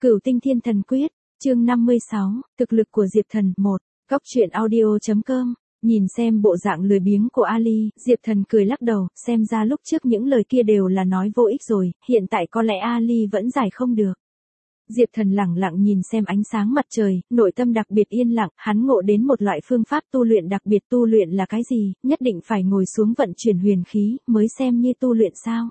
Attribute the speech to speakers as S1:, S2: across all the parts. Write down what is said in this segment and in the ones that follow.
S1: Cửu Tinh Thiên Thần Quyết, chương 56, thực lực của Diệp Thần 1, Góc truyện audio.com. Nhìn xem bộ dạng lười biếng của Ali, Diệp Thần cười lắc đầu, xem ra lúc trước những lời kia đều là nói vô ích rồi, hiện tại có lẽ Ali vẫn giải không được. Diệp Thần lẳng lặng nhìn xem ánh sáng mặt trời, nội tâm đặc biệt yên lặng, hắn ngộ đến một loại phương pháp tu luyện đặc biệt. Tu luyện là cái gì, nhất định phải ngồi xuống vận chuyển huyền khí, mới xem như tu luyện sao.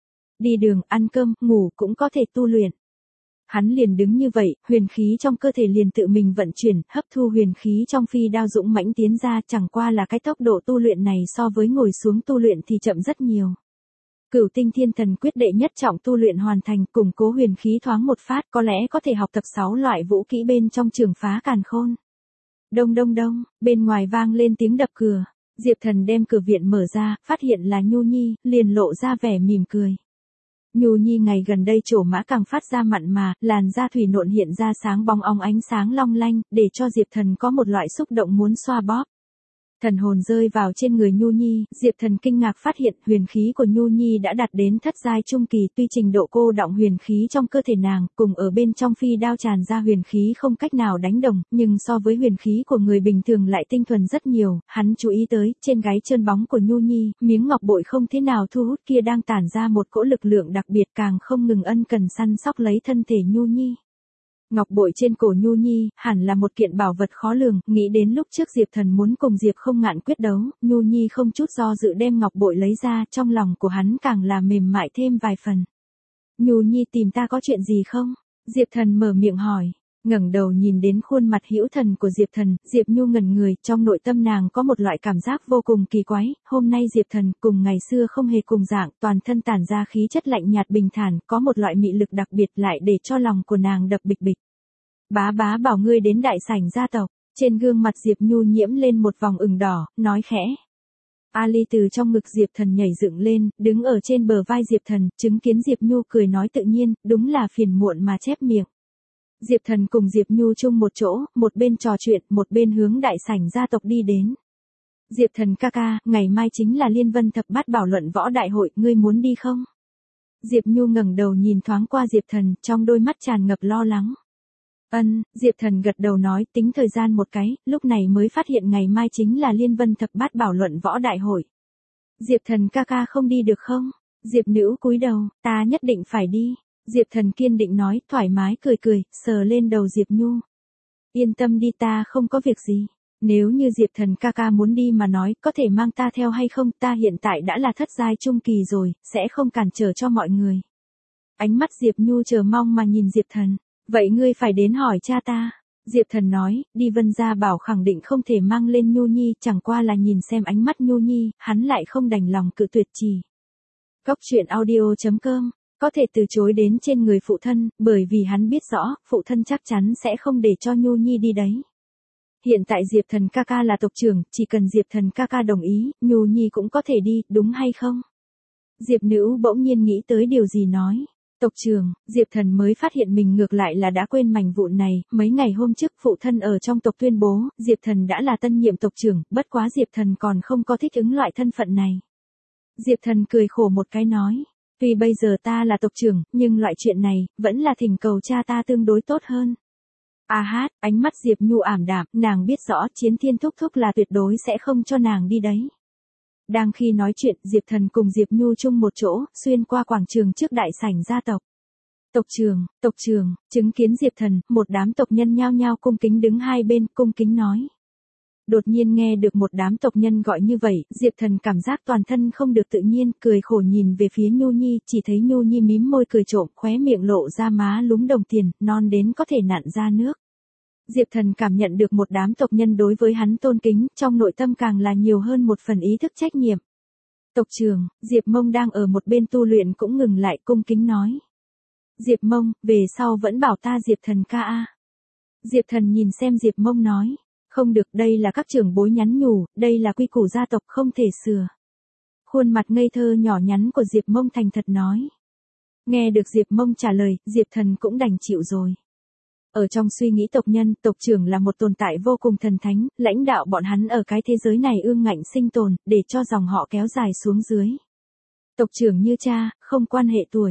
S1: Đi đường, ăn cơm, ngủ cũng có thể tu luyện. Hắn liền đứng như vậy, huyền khí trong cơ thể liền tự mình vận chuyển, hấp thu huyền khí trong phi đao dũng mãnh tiến ra, chẳng qua là cái tốc độ tu luyện này so với ngồi xuống tu luyện thì chậm rất nhiều. Cửu Tinh Thiên Thần Quyết đệ nhất trọng tu luyện hoàn thành, củng cố huyền khí thoáng một phát, có lẽ có thể học tập 6 loại vũ kỹ bên trong Trường Phá Càn Khôn. Đông đông đông, bên ngoài vang lên tiếng đập cửa. Diệp Thần đem cửa viện mở ra, phát hiện là Nhu Nhi, liền lộ ra vẻ mỉm cười. Nhu Nhi ngày gần đây trổ mã càng phát ra mặn mà, làn da thủy nộn hiện ra sáng bóng óng ánh sáng long lanh, để cho Diệp Thần có một loại xúc động muốn xoa bóp. Thần hồn rơi vào trên người Nhu Nhi, Diệp Thần kinh ngạc phát hiện huyền khí của Nhu Nhi đã đạt đến thất giai trung kỳ, tuy trình độ cô đọng huyền khí trong cơ thể nàng, cùng ở bên trong phi đao tràn ra huyền khí không cách nào đánh đồng, nhưng so với huyền khí của người bình thường lại tinh thuần rất nhiều. Hắn chú ý tới, trên gáy trơn bóng của Nhu Nhi, miếng ngọc bội không thế nào thu hút kia đang tản ra một cỗ lực lượng đặc biệt, càng không ngừng ân cần săn sóc lấy thân thể Nhu Nhi. Ngọc bội trên cổ Nhu Nhi, hẳn là một kiện bảo vật khó lường, nghĩ đến lúc trước Diệp Thần muốn cùng Diệp Không Ngạn quyết đấu, Nhu Nhi không chút do dự đem ngọc bội lấy ra, trong lòng của hắn càng là mềm mại thêm vài phần. Nhu Nhi tìm ta có chuyện gì không? Diệp Thần mở miệng hỏi, ngẩng đầu nhìn đến khuôn mặt hữu thần của Diệp Thần, Diệp Nhu ngẩn người, trong nội tâm nàng có một loại cảm giác vô cùng kỳ quái, hôm nay Diệp Thần cùng ngày xưa không hề cùng dạng, toàn thân tản ra khí chất lạnh nhạt bình thản, có một loại mị lực đặc biệt lại để cho lòng của nàng đập bịch bịch. Bá bá bảo ngươi đến đại sảnh gia tộc, trên gương mặt Diệp Nhu nhiễm lên một vòng ửng đỏ, nói khẽ. Ali từ trong ngực Diệp Thần nhảy dựng lên, đứng ở trên bờ vai Diệp Thần, chứng kiến Diệp Nhu cười nói tự nhiên, đúng là phiền muộn mà chép miệng. Diệp Thần cùng Diệp Nhu chung một chỗ, một bên trò chuyện, một bên hướng đại sảnh gia tộc đi đến. Diệp Thần ca ca, ngày mai chính là Liên Vân Thập Bát Bảo Luận Võ Đại hội, ngươi muốn đi không? Diệp Nhu ngẩng đầu nhìn thoáng qua Diệp Thần, trong đôi mắt tràn ngập lo lắng. Diệp Thần gật đầu nói, tính thời gian một cái, lúc này mới phát hiện ngày mai chính là Liên Vân Thập Bát Bảo Luận Võ Đại hội. Diệp Thần ca ca không đi được không? Diệp Nữ cúi đầu, ta nhất định phải đi. Diệp Thần kiên định nói, thoải mái cười cười, sờ lên đầu Diệp Nhu. Yên tâm đi, ta không có việc gì. Nếu như Diệp Thần ca ca muốn đi mà nói, có thể mang ta theo hay không, ta hiện tại đã là thất giai trung kỳ rồi, sẽ không cản trở cho mọi người. Ánh mắt Diệp Nhu chờ mong mà nhìn Diệp Thần. Vậy ngươi phải đến hỏi cha ta. Diệp Thần nói, đi Vân Gia Bảo khẳng định không thể mang lên Nhu Nhi, chẳng qua là nhìn xem ánh mắt Nhu Nhi, hắn lại không đành lòng cự tuyệt chỉ. Góc truyện audio.com, có thể từ chối đến trên người phụ thân, bởi vì hắn biết rõ, phụ thân chắc chắn sẽ không để cho Nhu Nhi đi đấy. Hiện tại Diệp Thần ca ca là tộc trưởng, chỉ cần Diệp Thần ca ca đồng ý, Nhu Nhi cũng có thể đi, đúng hay không? Diệp Nữ bỗng nhiên nghĩ tới điều gì nói. Tộc trưởng, Diệp Thần mới phát hiện mình ngược lại là đã quên mảnh vụn này, mấy ngày hôm trước phụ thân ở trong tộc tuyên bố, Diệp Thần đã là tân nhiệm tộc trưởng, bất quá Diệp Thần còn không có thích ứng loại thân phận này. Diệp Thần cười khổ một cái nói, tuy bây giờ ta là tộc trưởng, nhưng loại chuyện này, vẫn là thỉnh cầu cha ta tương đối tốt hơn. Ánh mắt Diệp Nhu ảm đạm, nàng biết rõ Chiến Thiên thúc thúc là tuyệt đối sẽ không cho nàng đi đấy. Đang khi nói chuyện, Diệp Thần cùng Diệp Nhu chung một chỗ, xuyên qua quảng trường trước đại sảnh gia tộc. Tộc trưởng, chứng kiến Diệp Thần, một đám tộc nhân nhao nhao cung kính đứng hai bên, cung kính nói. Đột nhiên nghe được một đám tộc nhân gọi như vậy, Diệp Thần cảm giác toàn thân không được tự nhiên, cười khổ nhìn về phía Nhu Nhi, chỉ thấy Nhu Nhi mím môi cười trộm, khóe miệng lộ ra má lúm đồng tiền, non đến có thể nặn ra nước. Diệp Thần cảm nhận được một đám tộc nhân đối với hắn tôn kính, trong nội tâm càng là nhiều hơn một phần ý thức trách nhiệm. Tộc trưởng, Diệp Mông đang ở một bên tu luyện cũng ngừng lại cung kính nói. Diệp Mông, về sau vẫn bảo ta Diệp Thần ca a. Diệp Thần nhìn xem Diệp Mông nói. Không được, đây là các trưởng bối nhắn nhủ, đây là quy củ gia tộc không thể sửa. Khuôn mặt ngây thơ nhỏ nhắn của Diệp Mông thành thật nói. Nghe được Diệp Mông trả lời, Diệp Thần cũng đành chịu rồi. Ở trong suy nghĩ tộc nhân, tộc trưởng là một tồn tại vô cùng thần thánh, lãnh đạo bọn hắn ở cái thế giới này ương ngạnh sinh tồn, để cho dòng họ kéo dài xuống dưới. Tộc trưởng như cha, không quan hệ tuổi.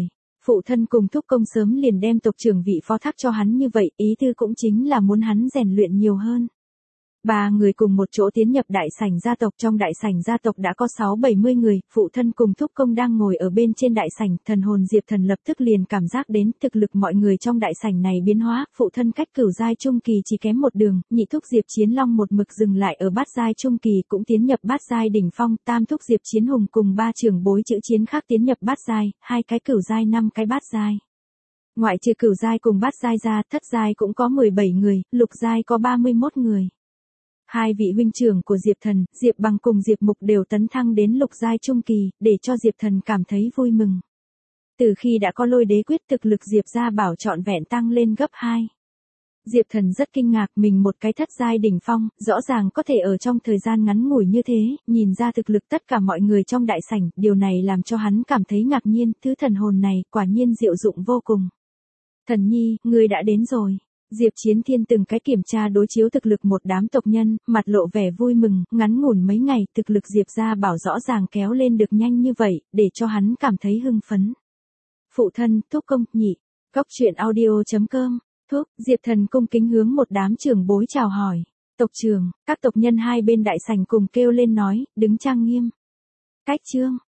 S1: Phụ thân cùng thúc công sớm liền đem tộc trưởng vị phó thác cho hắn như vậy, ý tư cũng chính là muốn hắn rèn luyện nhiều hơn. Ba người cùng một chỗ tiến nhập đại sảnh gia tộc, trong đại sảnh gia tộc đã có 6-70 người, phụ thân cùng thúc công đang ngồi ở bên trên đại sảnh, thần hồn Diệp Thần lập tức liền cảm giác đến thực lực mọi người trong đại sảnh này biến hóa, phụ thân cách cửu giai trung kỳ chỉ kém một đường, nhị thúc Diệp Chiến Long một mực dừng lại ở bát giai trung kỳ cũng tiến nhập bát giai đỉnh phong, tam thúc Diệp Chiến Hùng cùng ba trưởng bối chữ chiến khác tiến nhập bát giai, hai cái cửu giai, năm cái bát giai. Ngoại trừ cửu giai cùng bát giai ra, thất giai cũng có 17 người, lục giai có 31 người. Hai vị huynh trưởng của Diệp Thần, Diệp Bằng cùng Diệp Mục đều tấn thăng đến lục giai trung kỳ, để cho Diệp Thần cảm thấy vui mừng. Từ khi đã có Lôi Đế quyết, thực lực Diệp gia bảo trọn vẹn tăng lên gấp 2. Diệp Thần rất kinh ngạc, mình một cái thất giai đỉnh phong, rõ ràng có thể ở trong thời gian ngắn ngủi như thế, nhìn ra thực lực tất cả mọi người trong đại sảnh, điều này làm cho hắn cảm thấy ngạc nhiên, thứ thần hồn này quả nhiên diệu dụng vô cùng. Thần nhi, ngươi đã đến rồi. Diệp Chiến Thiên từng cái kiểm tra đối chiếu thực lực một đám tộc nhân, mặt lộ vẻ vui mừng, ngắn ngủn mấy ngày, thực lực Diệp gia bảo rõ ràng kéo lên được nhanh như vậy, để cho hắn cảm thấy hưng phấn. Phụ thân, thúc công, nhị, góc truyện audio.com, thúc, Diệp Thần cung kính hướng một đám trưởng bối chào hỏi. Tộc trưởng, các tộc nhân hai bên đại sảnh cùng kêu lên nói, đứng trang nghiêm. Cách chương.